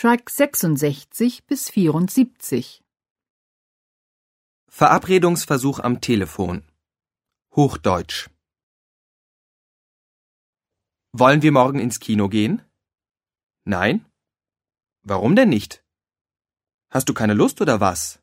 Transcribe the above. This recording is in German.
Track 66 bis 74. Verabredungsversuch am Telefon. Hochdeutsch. Wollen wir morgen ins Kino gehen? Nein? Warum denn nicht? Hast du keine Lust oder was?